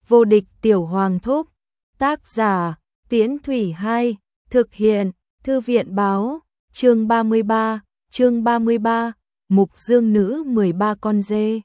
Vô địch tiểu hoàng thúc. Tác giả, Tiễn Thủy 2, thực hiện, Thư viện báo, chương 33, Mục Dương nữ 13 con dê.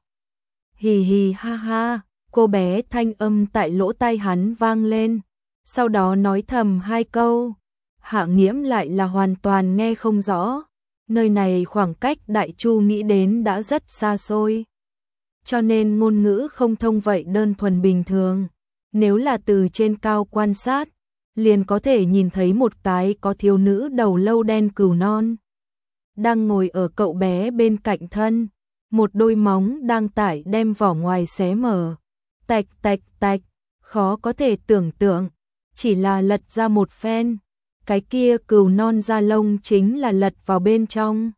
Hì hì ha ha, cô bé thanh âm tại lỗ tai hắn vang lên, sau đó nói thầm hai câu. Hạ Nghiễm lại là hoàn toàn nghe không rõ, nơi này khoảng cách Đại Chu nghĩ đến đã rất xa xôi. Cho nên ngôn ngữ không thông vậy đơn thuần bình thường. Nếu là từ trên cao quan sát, liền có thể nhìn thấy một cái có thiếu nữ đầu lâu đen cừu non. Đang ngồi ở cậu bé bên cạnh thân, một đôi móng đang tải đem vỏ ngoài xé mở. Tạch tạch tạch, khó có thể tưởng tượng, chỉ là lật ra một phen, cái kia cừu non da lông chính là lật vào bên trong.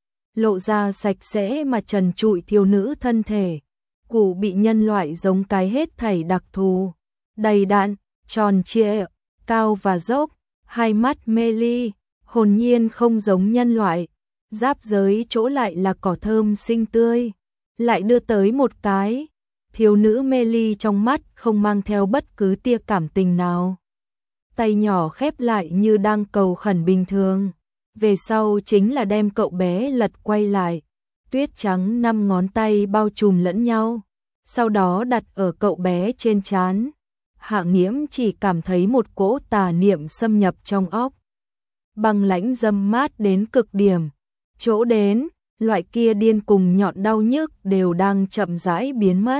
Lộ ra sạch sẽ mà trần trụi thiếu nữ thân thể, củ bị nhân loại giống cái hết thảy đặc thù, đầy đặn, tròn trịa, cao và dốc, hai mắt mê ly, hồn nhiên không giống nhân loại, giáp giới chỗ lại là cỏ thơm xinh tươi, lại đưa tới một cái, thiếu nữ mê ly trong mắt không mang theo bất cứ tia cảm tình nào. Tay nhỏ khép lại như đang cầu khẩn bình thường, về sau chính là đem cậu bé lật quay lại, tuyết trắng 5 ngón tay bao trùm lẫn nhau, sau đó đặt ở cậu bé trên trán. Hạ Nghiễm chỉ cảm thấy một cỗ tà niệm xâm nhập trong óc. Băng lãnh dâm mát đến cực điểm, chỗ đến, loại kia điên cùng nhọn đau nhức đều đang chậm rãi biến mất.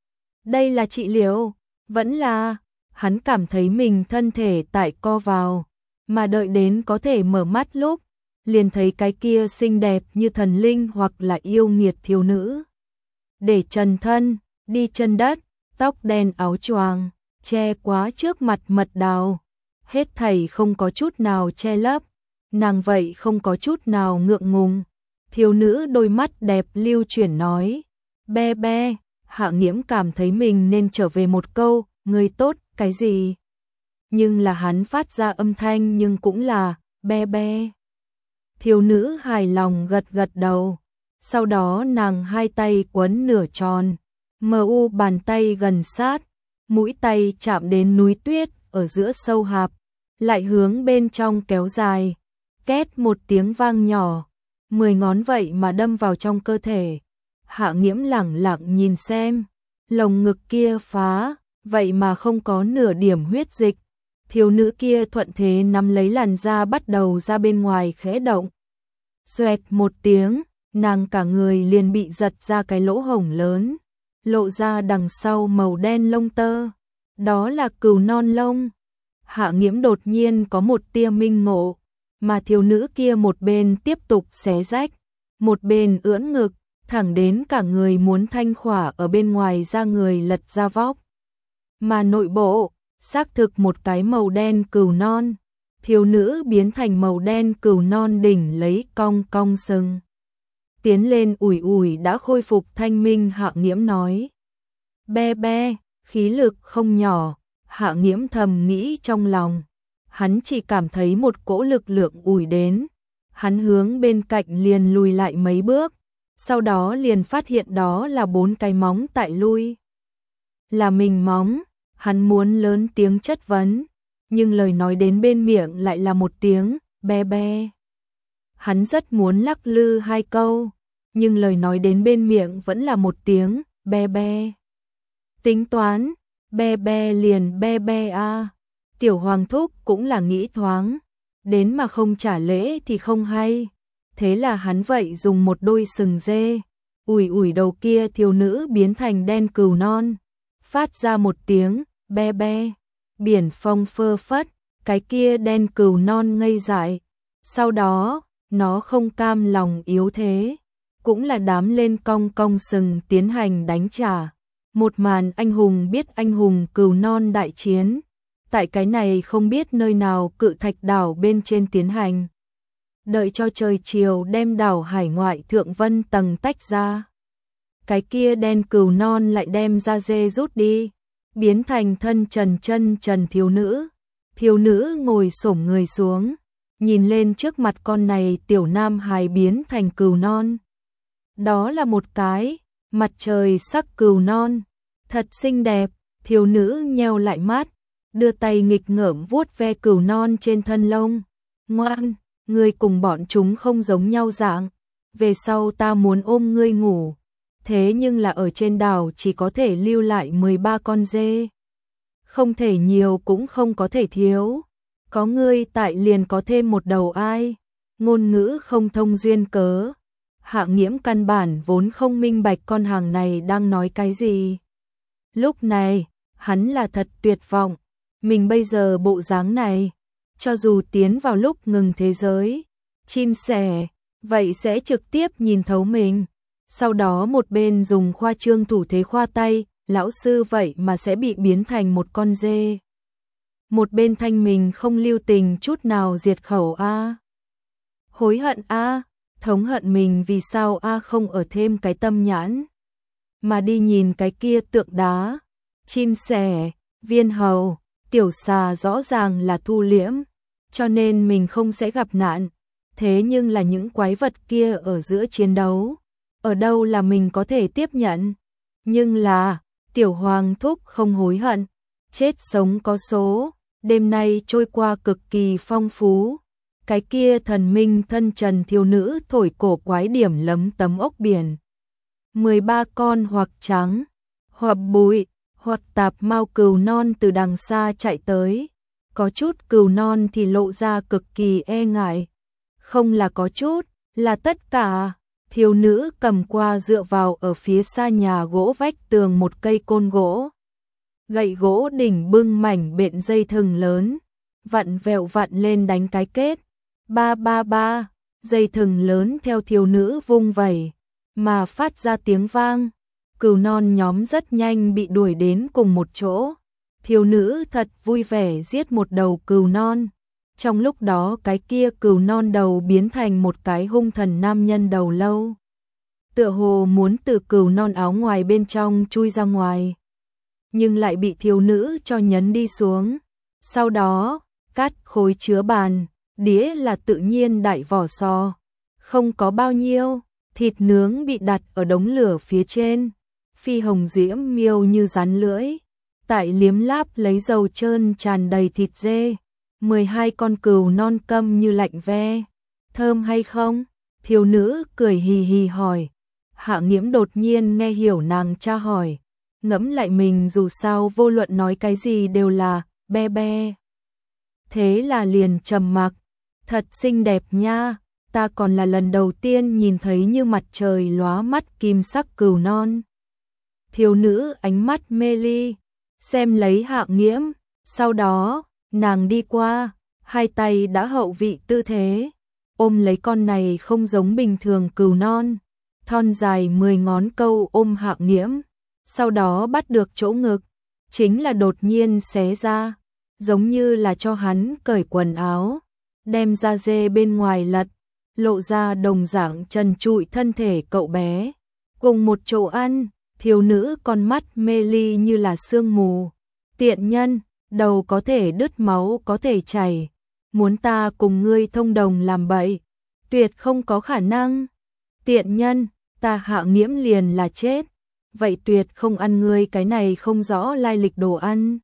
Đây là trị liệu, vẫn là, hắn cảm thấy mình thân thể tại co vào, mà đợi đến có thể mở mắt lúc, liền thấy cái kia xinh đẹp như thần linh hoặc là yêu nghiệt thiếu nữ. Để trần thân, đi chân đất, tóc đen áo choàng, che quá trước mặt mật đào, hết thảy không có chút nào che lấp, nàng vậy không có chút nào ngượng ngùng. Thiếu nữ đôi mắt đẹp lưu chuyển nói, be be. Hạ Nghiễm cảm thấy mình nên trở về một câu, người tốt, cái gì? Nhưng là hắn phát ra âm thanh nhưng cũng là, be be. Thiếu nữ hài lòng gật gật đầu, sau đó nàng hai tay quấn nửa tròn, mu bàn tay gần sát, mũi tay chạm đến núi tuyết ở giữa sâu hạp, lại hướng bên trong kéo dài, két một tiếng vang nhỏ, 10 ngón vậy mà đâm vào trong cơ thể. Hạ Nghiễm lẳng lặng nhìn xem, lồng ngực kia phá, vậy mà không có nửa điểm huyết dịch. Thiếu nữ kia thuận thế nắm lấy làn da bắt đầu ra bên ngoài khẽ động. Xoẹt một tiếng, nàng cả người liền bị giật ra cái lỗ hổng lớn, lộ ra đằng sau màu đen lông tơ. Đó là cừu non lông. Hạ Nghiễm đột nhiên có một tia minh ngộ, mà thiếu nữ kia một bên tiếp tục xé rách, một bên ưỡn ngực, thẳng đến cả người muốn thanh khỏa ở bên ngoài da người lật ra vóc. Mà nội bộ, xác thực một cái màu đen cừu non, thiếu nữ biến thành màu đen cừu non đỉnh lấy cong cong sừng. Tiến lên ủi ủi đã khôi phục thanh minh. Hạ Nghiễm nói, be be, khí lực không nhỏ. Hạ Nghiễm thầm nghĩ trong lòng, hắn chỉ cảm thấy một cỗ lực lượng ủi đến, hắn hướng bên cạnh liền lùi lại mấy bước, sau đó liền phát hiện đó là 4 cái móng tại lui. Là mình móng, hắn muốn lớn tiếng chất vấn, nhưng lời nói đến bên miệng lại là một tiếng, be be. Hắn rất muốn lắc lư hai câu, nhưng lời nói đến bên miệng vẫn là một tiếng, be be. Tính toán, be be liền be be a. Tiểu hoàng thúc cũng là nghĩ thoáng, đến mà không trả lễ thì không hay. Thế là hắn vậy dùng một đôi sừng dê, ủi ủi đầu kia thiếu nữ biến thành đen cừu non, phát ra một tiếng, be be. Biển phong phơ phất, cái kia đen cừu non ngây dại. Sau đó, nó không cam lòng yếu thế, cũng là đám lên cong cong sừng tiến hành đánh trả. Một màn anh hùng biết anh hùng cừu non đại chiến, tại cái này không biết nơi nào cự thạch đảo bên trên tiến hành. Đợi cho trời chiều đem đảo hải ngoại thượng vân tầng tách ra, cái kia đen cừu non lại đem da dê rút đi, biến thành thân trần chân trần thiếu nữ. Thiếu nữ ngồi xổm người xuống, nhìn lên trước mặt con này tiểu nam hài biến thành cừu non. Đó là một cái mặt trời sắc cừu non, thật xinh đẹp, Thiếu nữ nheo lại mắt, đưa tay nghịch ngợm vuốt ve cừu non trên thân lông. Ngoan, ngươi cùng bọn chúng không giống nhau dạng. Về sau ta muốn ôm ngươi ngủ. Thế nhưng là ở trên đảo chỉ có thể lưu lại 13 con dê. Không thể nhiều cũng không có thể thiếu. Có ngươi tại liền có thêm một đầu ai. Ngôn ngữ không thông duyên cớ. Hạ Nghiễm căn bản vốn không minh bạch con hàng này đang nói cái gì. Lúc này, hắn là thật tuyệt vọng. Mình bây giờ bộ dáng này, cho dù tiến vào lúc ngừng thế giới, chim sẻ, vậy sẽ trực tiếp nhìn thấu mình. Sau đó một bên dùng khoa trương thủ thế khoa tay, lão sư vậy mà sẽ bị biến thành một con dê. Một bên thanh mình không lưu tình chút nào diệt khẩu a. Hối hận a, thống hận mình vì sao a không ở thêm cái tâm nhãn. Mà đi nhìn cái kia tượng đá, chim sẻ, viên hầu, tiểu xà rõ ràng là thu liễm, cho nên mình không sẽ gặp nạn. Thế nhưng là những quái vật kia ở giữa chiến đấu, ở đâu là mình có thể tiếp nhận. Nhưng là, tiểu hoàng thúc không hối hận, chết sống có số, đêm nay trôi qua cực kỳ phong phú. Cái kia thần minh thân trần thiếu nữ thổi cổ quái điểm lấm tấm ốc biển. 13 con hoặc trắng, hoặc bụi, hoặc tạp mao cừu non từ đằng xa chạy tới. Có chút cừu non thì lộ ra cực kỳ e ngại. Không là có chút, là tất cả. Thiếu nữ cầm qua dựa vào ở phía xa nhà gỗ vách tường một cây côn gỗ. Gậy gỗ đỉnh bưng mảnh bện dây thừng lớn, vặn vẹo vặn lên đánh cái kết. Ba ba ba, dây thừng lớn theo thiếu nữ vung vẩy, mà phát ra tiếng vang. Cừu non nhóm rất nhanh bị đuổi đến cùng một chỗ. Thiếu nữ thật vui vẻ giết một đầu cừu non. Trong lúc đó cái kia cừu non đầu biến thành một cái hung thần nam nhân đầu lâu. Tựa hồ muốn từ cừu non áo ngoài bên trong chui ra ngoài. Nhưng lại bị thiếu nữ cho nhấn đi xuống. Sau đó, cắt khối chứa bàn, đĩa là tự nhiên đại vỏ sò. Không có bao nhiêu, thịt nướng bị đặt ở đống lửa phía trên. Phi hồng diễm miêu như rắn lưỡi. Tại liếm láp lấy dầu trơn tràn đầy thịt dê. 12 con cừu non câm như lạnh ve. Thơm hay không? Thiếu nữ cười hì hì hỏi. Hạ Nghiễm đột nhiên nghe hiểu nàng tra hỏi. Ngẫm lại mình dù sao vô luận nói cái gì đều là be be. Thế là liền trầm mặc. Thật xinh đẹp nha, ta còn là lần đầu tiên nhìn thấy như mặt trời lóa mắt kim sắc cừu non. Thiếu nữ ánh mắt mê ly, xem lấy Hạ Nghiễm, sau đó, nàng đi qua, hai tay đã hậu vị tư thế, ôm lấy con này không giống bình thường cừu non, thon dài 10 ngón câu ôm Hạ Nghiễm, sau đó bắt được chỗ ngực, chính là đột nhiên xé ra, giống như là cho hắn cởi quần áo, đem da dê bên ngoài lật, lộ ra đồng dạng trần trụi thân thể cậu bé, cùng một chỗ ăn. Thiếu nữ con mắt mê ly như là sương mù. Tiện nhân, đầu có thể đứt máu có thể chảy. Muốn ta cùng ngươi thông đồng làm bậy. Tuyệt không có khả năng. Tiện nhân, ta Hạ Nghiễm liền là chết. Vậy tuyệt không ăn ngươi cái này không rõ lai lịch đồ ăn.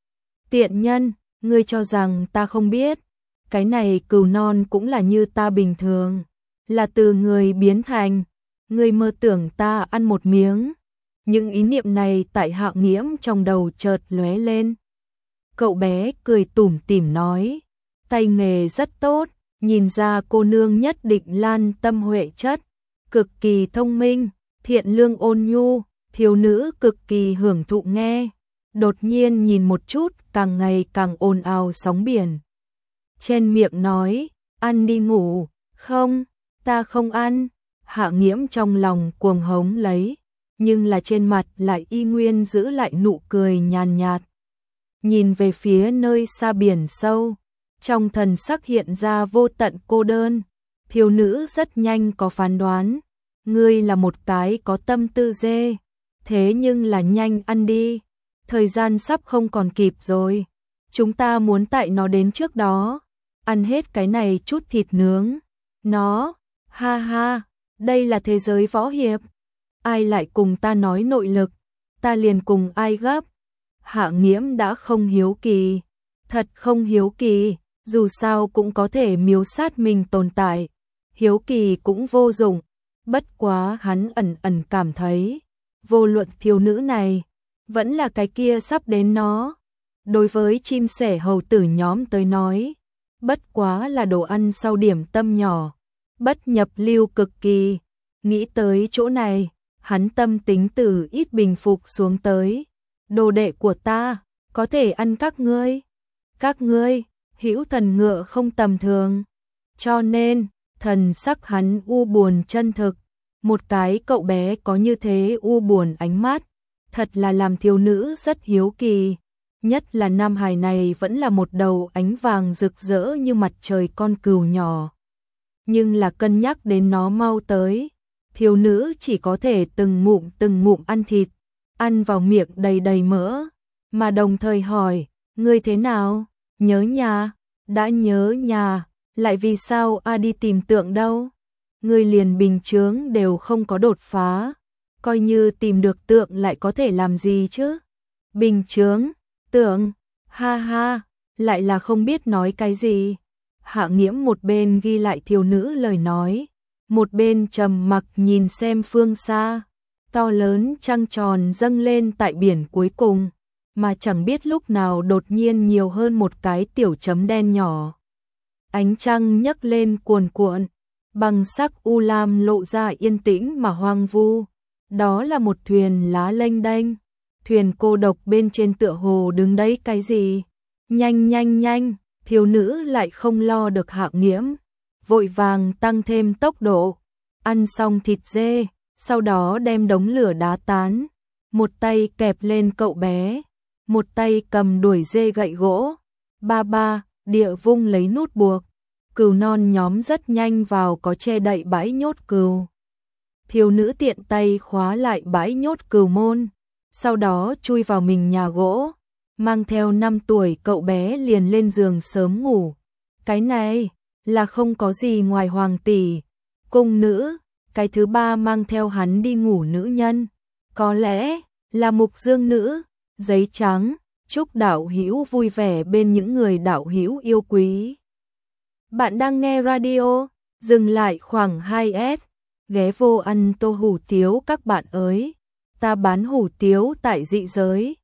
Tiện nhân, ngươi cho rằng ta không biết. Cái này cừu non cũng là như ta bình thường. Là từ người biến thành. Ngươi mơ tưởng ta ăn một miếng. Những ý niệm này tại Hạ Nghiễm trong đầu chợt lóe lên. Cậu bé cười tủm tỉm nói, tay nghề rất tốt, nhìn ra cô nương nhất định lan tâm huệ chất, cực kỳ thông minh, thiện lương ôn nhu, thiếu nữ cực kỳ hưởng thụ nghe. Đột nhiên nhìn một chút càng ngày càng ồn ào sóng biển. Trên miệng nói, ăn đi ngủ, không, ta không ăn. Hạ Nghiễm trong lòng cuồng hống lấy. Nhưng là trên mặt lại y nguyên giữ lại nụ cười nhàn nhạt. Nhìn về phía nơi xa biển sâu, trong thần sắc hiện ra vô tận cô đơn. Thiếu nữ rất nhanh có phán đoán, ngươi là một cái có tâm tư dê, thế nhưng là nhanh ăn đi, thời gian sắp không còn kịp rồi. Chúng ta muốn tại nó đến trước đó, ăn hết cái này chút thịt nướng. Nó, ha ha, đây là thế giới võ hiệp. Ai lại cùng ta nói nội lực, ta liền cùng ai gấp. Hạ Nghiễm đã không hiếu kỳ, thật không hiếu kỳ, dù sao cũng có thể miếu sát mình tồn tại, hiếu kỳ cũng vô dụng, bất quá hắn ẩn ẩn cảm thấy, vô luận thiếu nữ này, vẫn là cái kia sắp đến nó. Đối với chim sẻ hầu tử nhóm tới nói, bất quá là đồ ăn sau điểm tâm nhỏ, bất nhập lưu cực kỳ. Nghĩ tới chỗ này, hắn tâm tính từ ít bình phục xuống tới. Đồ đệ của ta, có thể ăn các ngươi. Các ngươi, hữu thần ngựa không tầm thường. Cho nên, thần sắc hắn u buồn chân thực. Một cái cậu bé có như thế u buồn ánh mắt, thật là làm thiếu nữ rất hiếu kỳ. Nhất là nam hài này vẫn là một đầu ánh vàng rực rỡ như mặt trời con cừu nhỏ. Nhưng là cân nhắc đến nó mau tới, thiếu nữ chỉ có thể từng ngụm ăn thịt, ăn vào miệng đầy đầy mỡ, mà đồng thời hỏi, ngươi thế nào, nhớ nhà, đã nhớ nhà, lại vì sao đi tìm tượng đâu, ngươi liền bình chướng đều không có đột phá, coi như tìm được tượng lại có thể làm gì chứ, bình chướng, tượng, ha ha, lại là không biết nói cái gì. Hạ Nghiễm một bên ghi lại thiếu nữ lời nói, một bên trầm mặc nhìn xem phương xa, to lớn trăng tròn dâng lên tại biển cuối cùng, mà chẳng biết lúc nào đột nhiên nhiều hơn một cái tiểu chấm đen nhỏ. Ánh trăng nhấc lên cuồn cuộn, bằng sắc u lam lộ ra yên tĩnh mà hoang vu. Đó là một thuyền lá lênh đênh, thuyền cô độc bên trên tựa hồ đứng đấy cái gì? Nhanh nhanh nhanh, thiếu nữ lại không lo được Hạ Nghiễm, vội vàng tăng thêm tốc độ, ăn xong thịt dê, sau đó đem đống lửa đá tán, một tay kẹp lên cậu bé, một tay cầm đuổi dê gậy gỗ, ba địa vung lấy nút buộc, cừu non nhóm rất nhanh vào có che đậy bãi nhốt cừu. Thiếu nữ tiện tay khóa lại bãi nhốt cừu môn, sau đó chui vào mình nhà gỗ, mang theo 5 tuổi cậu bé liền lên giường sớm ngủ. Cái này là không có gì ngoài hoàng tỷ, cung nữ, cái thứ ba mang theo hắn đi ngủ nữ nhân, có lẽ là mục dương nữ, giấy trắng, chúc đạo hữu vui vẻ bên những người đạo hữu yêu quý. Bạn đang nghe radio, dừng lại khoảng 2S, ghé vô ăn tô hủ tiếu các bạn ơi, ta bán hủ tiếu tại dị giới,